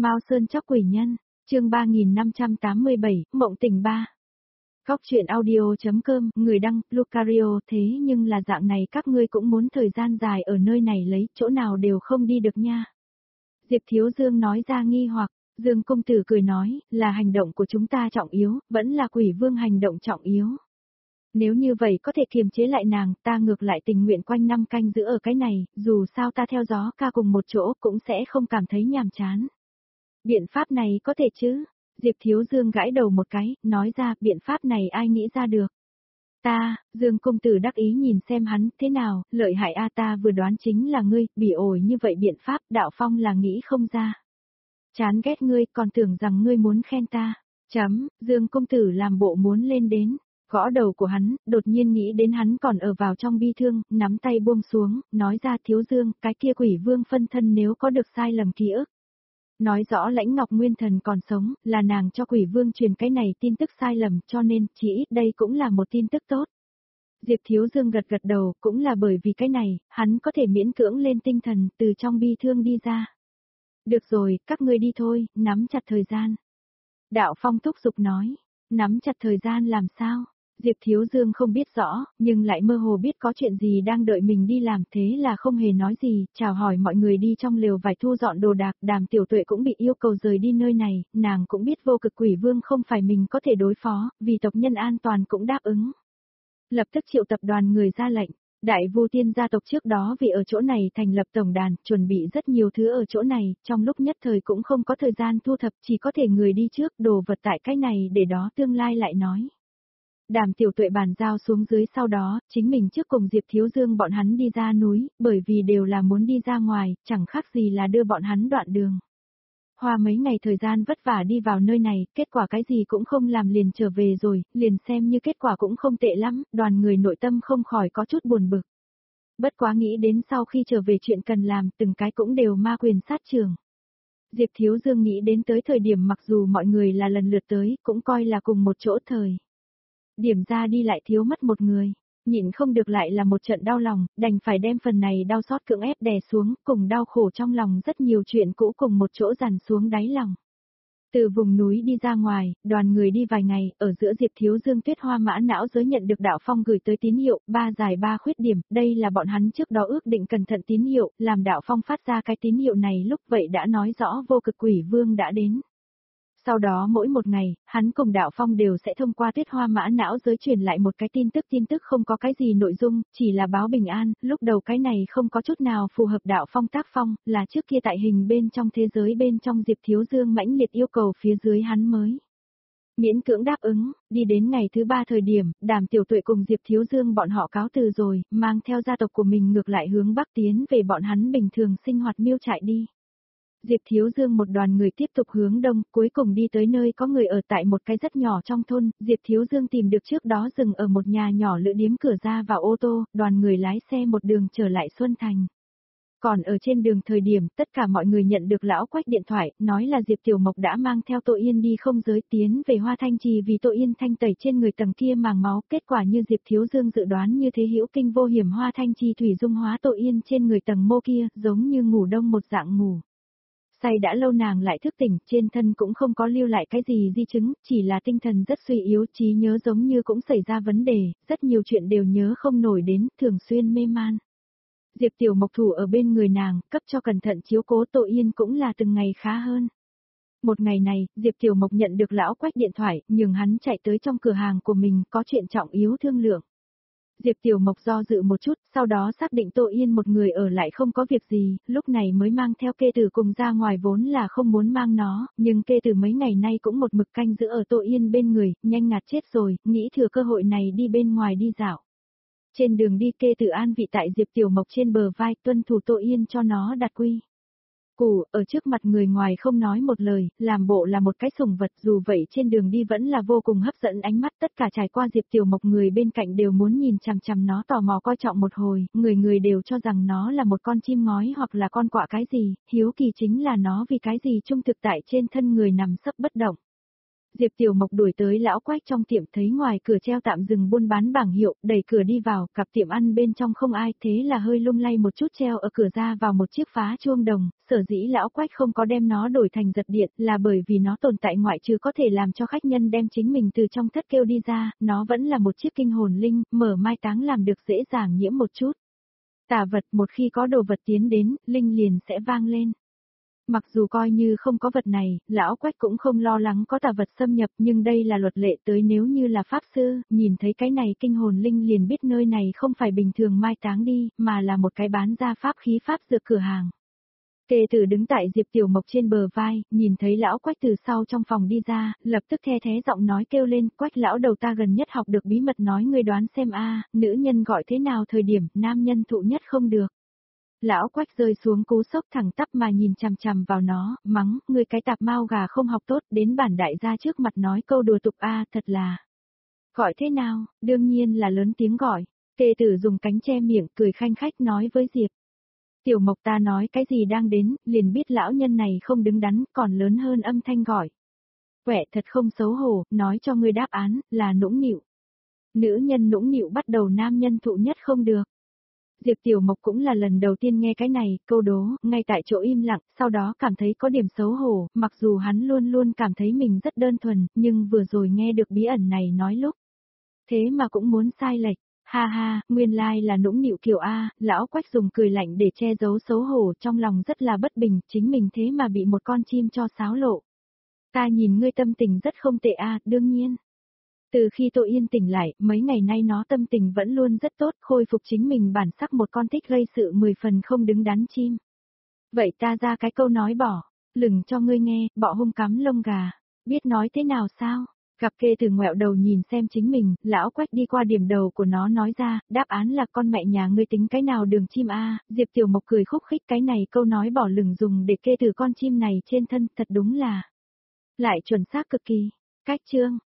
Mao Sơn Chóc Quỷ Nhân, chương 3587, Mộng Tình 3. Góc truyện audio.com, người đăng, Lucario. Thế nhưng là dạng này các ngươi cũng muốn thời gian dài ở nơi này lấy, chỗ nào đều không đi được nha. Diệp Thiếu Dương nói ra nghi hoặc, Dương công tử cười nói, là hành động của chúng ta trọng yếu, vẫn là quỷ vương hành động trọng yếu. Nếu như vậy có thể kiềm chế lại nàng, ta ngược lại tình nguyện quanh năm canh giữ ở cái này, dù sao ta theo gió ca cùng một chỗ cũng sẽ không cảm thấy nhàm chán. Biện pháp này có thể chứ? Diệp Thiếu Dương gãi đầu một cái, nói ra, biện pháp này ai nghĩ ra được? Ta, Dương công tử đắc ý nhìn xem hắn, thế nào, lợi hại a, ta vừa đoán chính là ngươi, bỉ ổi như vậy biện pháp, Đạo Phong là nghĩ không ra. Chán ghét ngươi, còn tưởng rằng ngươi muốn khen ta. Dương công tử làm bộ muốn lên đến, gõ đầu của hắn, đột nhiên nghĩ đến hắn còn ở vào trong bi thương, nắm tay buông xuống, nói ra, Thiếu Dương, cái kia quỷ vương phân thân nếu có được sai lầm ký ức. Nói rõ Lãnh Ngọc Nguyên Thần còn sống, là nàng cho quỷ vương truyền cái này tin tức sai lầm, cho nên, chỉ ít đây cũng là một tin tức tốt. Diệp Thiếu Dương gật gật đầu, cũng là bởi vì cái này, hắn có thể miễn cưỡng lên tinh thần, từ trong bi thương đi ra. Được rồi, các ngươi đi thôi, nắm chặt thời gian. Đạo Phong thúc giục nói, nắm chặt thời gian làm sao? Diệp Thiếu Dương không biết rõ, nhưng lại mơ hồ biết có chuyện gì đang đợi mình đi làm, thế là không hề nói gì, chào hỏi mọi người đi trong lều vải thu dọn đồ đạc. Đàm Tiểu Tuệ cũng bị yêu cầu rời đi nơi này, nàng cũng biết vô cực quỷ vương không phải mình có thể đối phó, vì tộc nhân an toàn cũng đáp ứng. Lập tức triệu tập đoàn người ra lệnh. Đại Vu Tiên gia tộc trước đó vì ở chỗ này thành lập tổng đàn, chuẩn bị rất nhiều thứ ở chỗ này, trong lúc nhất thời cũng không có thời gian thu thập, chỉ có thể người đi trước, đồ vật tại cái này để đó tương lai lại nói. Đàm Tiểu Tuệ bàn giao xuống dưới, sau đó, chính mình trước cùng Diệp Thiếu Dương bọn hắn đi ra núi, bởi vì đều là muốn đi ra ngoài, chẳng khác gì là đưa bọn hắn đoạn đường. Hoa mấy ngày thời gian vất vả đi vào nơi này, kết quả cái gì cũng không làm liền trở về rồi, liền xem như kết quả cũng không tệ lắm, đoàn người nội tâm không khỏi có chút buồn bực. Bất quá nghĩ đến sau khi trở về chuyện cần làm, từng cái cũng đều ma quyền sát trường. Diệp Thiếu Dương nghĩ đến tới thời điểm mặc dù mọi người là lần lượt tới, cũng coi là cùng một chỗ thời. Điểm ra đi lại thiếu mất một người, nhịn không được lại là một trận đau lòng, đành phải đem phần này đau xót cưỡng ép đè xuống, cùng đau khổ trong lòng rất nhiều chuyện cũ cùng một chỗ dàn xuống đáy lòng. Từ vùng núi đi ra ngoài, đoàn người đi vài ngày, ở giữa Diệp Thiếu Dương Tuyết Hoa Mã não giới nhận được Đạo Phong gửi tới tín hiệu, 3 giải 3 khuyết điểm, đây là bọn hắn trước đó ước định cẩn thận tín hiệu, làm Đạo Phong phát ra cái tín hiệu này lúc vậy đã nói rõ vô cực quỷ vương đã đến. Sau đó mỗi một ngày, hắn cùng Đạo Phong đều sẽ thông qua Tuyết Hoa Mã não giới truyền lại một cái tin tức không có cái gì nội dung, chỉ là báo bình an, lúc đầu cái này không có chút nào phù hợp Đạo Phong tác phong, là trước kia tại hình bên trong thế giới bên trong Diệp Thiếu Dương mãnh liệt yêu cầu phía dưới hắn mới. Miễn cưỡng đáp ứng, đi đến ngày thứ 3 thời điểm, Đàm Tiểu Tuệ cùng Diệp Thiếu Dương bọn họ cáo từ rồi, mang theo gia tộc của mình ngược lại hướng Bắc tiến về bọn hắn bình thường sinh hoạt miêu trại đi. Diệp Thiếu Dương một đoàn người tiếp tục hướng đông, cuối cùng đi tới nơi có người ở tại một cái rất nhỏ trong thôn, Diệp Thiếu Dương tìm được trước đó dừng ở một nhà nhỏ lữ điếm cửa ra vào ô tô, đoàn người lái xe một đường trở lại Xuân Thành. Còn ở trên đường thời điểm, tất cả mọi người nhận được lão Quách điện thoại, nói là Diệp Tiểu Mộc đã mang theo Tô Yên đi không giới tiến về Hoa Thanh Trì vì Tô Yên thanh tẩy trên người tầng kia màng máu, kết quả như Diệp Thiếu Dương dự đoán như thế hữu kinh vô hiểm Hoa Thanh Trì thủy dung hóa Tô Yên trên người tầng mô kia, giống như ngủ đông một dạng ngủ. Say đã lâu nàng lại thức tỉnh, trên thân cũng không có lưu lại cái gì di chứng, chỉ là tinh thần rất suy yếu, trí nhớ giống như cũng xảy ra vấn đề, rất nhiều chuyện đều nhớ không nổi đến, thường xuyên mê man. Diệp Tiểu Mộc thủ ở bên người nàng, cấp cho cẩn thận chiếu cố Tô Yên cũng là từng ngày khá hơn. Một ngày này, Diệp Tiểu Mộc nhận được lão Quách điện thoại, nhường hắn chạy tới trong cửa hàng của mình, có chuyện trọng yếu thương lượng. Diệp Tiểu Mộc do dự một chút, sau đó xác định Tô Yên một người ở lại không có việc gì, lúc này mới mang theo kê tử cùng ra ngoài, vốn là không muốn mang nó, nhưng kê tử mấy ngày nay cũng một mực canh giữ ở Tô Yên bên người, nhanh ngạt chết rồi, nghĩ thừa cơ hội này đi bên ngoài đi dạo. Trên đường đi kê tử an vị tại Diệp Tiểu Mộc trên bờ vai, tuân thủ Tô Yên cho nó đặt quy củ, ở trước mặt người ngoài không nói một lời, làm bộ là một cái sủng vật, dù vậy trên đường đi vẫn là vô cùng hấp dẫn ánh mắt, tất cả trải qua Diệp Tiểu Mộc người bên cạnh đều muốn nhìn chằm chằm nó, tò mò coi trọng một hồi, người đều cho rằng nó là một con chim ngói hoặc là con quạ cái gì, hiếu kỳ chính là nó vì cái gì trung thực tại trên thân người nằm sấp bất động. Diệp Tiểu Mộc đuổi tới lão Quách trong tiệm thấy ngoài cửa treo tạm dừng buôn bán bảng hiệu, đẩy cửa đi vào, cặp tiệm ăn bên trong không ai, thế là hơi lung lay một chút treo ở cửa ra vào một chiếc phá chuông đồng, sở dĩ lão Quách không có đem nó đổi thành giật điện là bởi vì nó tồn tại ngoại trừ có thể làm cho khách nhân đem chính mình từ trong thất kêu đi ra, nó vẫn là một chiếc kinh hồn linh, mở mai táng làm được dễ dàng nhiễm một chút. Tà vật một khi có đồ vật tiến đến, linh liền sẽ vang lên. Mặc dù coi như không có vật này, lão Quách cũng không lo lắng có tà vật xâm nhập nhưng đây là luật lệ tới nếu như là pháp sư, nhìn thấy cái này kinh hồn linh liền biết nơi này không phải bình thường mai táng đi, mà là một cái bán ra pháp khí pháp dược cửa hàng. Kê tử đứng tại Diệp Tiểu Mộc trên bờ vai, nhìn thấy lão Quách từ sau trong phòng đi ra, lập tức the thế giọng nói kêu lên, Quách lão đầu ta gần nhất học được bí mật nói ngươi đoán xem a, nữ nhân gọi thế nào thời điểm nam nhân thụ nhất không được. Lão Quách rơi xuống cú sốc thẳng tắp mà nhìn chằm chằm vào nó, mắng, ngươi cái tạp mau gà không học tốt, đến bản đại gia trước mặt nói câu đùa tục a, thật là. Gọi thế nào, đương nhiên là lớn tiếng gọi. Kê tử dùng cánh che miệng, cười khanh khách nói với Diệp. Tiểu Mộc ta nói cái gì đang đến, liền biết lão nhân này không đứng đắn, còn lớn hơn âm thanh gọi. Quẹ thật không xấu hổ, nói cho ngươi đáp án, là nũng nịu. Nữ nhân nũng nịu bắt đầu nam nhân thụ nhất không được. Diệp Tiểu Mộc cũng là lần đầu tiên nghe cái này, câu đố, ngay tại chỗ im lặng, sau đó cảm thấy có điểm xấu hổ, mặc dù hắn luôn luôn cảm thấy mình rất đơn thuần, nhưng vừa rồi nghe được bí ẩn này nói lúc. Thế mà cũng muốn sai lệch, ha ha, nguyên lai là nũng nịu kiểu A, lão Quách dùng cười lạnh để che giấu xấu hổ trong lòng rất là bất bình, chính mình thế mà bị một con chim cho xáo lộ. Ta nhìn ngươi tâm tình rất không tệ A, đương nhiên. Từ khi Tô Yên tỉnh lại, mấy ngày nay nó tâm tình vẫn luôn rất tốt, khôi phục chính mình bản sắc một con thích gây sự 10 phần không đứng đắn chim. Vậy ta ra cái câu nói bỏ, lừng cho ngươi nghe, bọ hung cắm lông gà, biết nói thế nào sao? Gặp Kê từ ngoẹo đầu nhìn xem chính mình, lão Quách đi qua điểm đầu của nó nói ra, đáp án là con mẹ nhà ngươi tính cái nào đường chim a. Diệp Tiểu Mộc cười khúc khích cái này câu nói bỏ lừng dùng để kê từ con chim này trên thân, thật đúng là lại chuẩn xác cực kỳ. Cách chương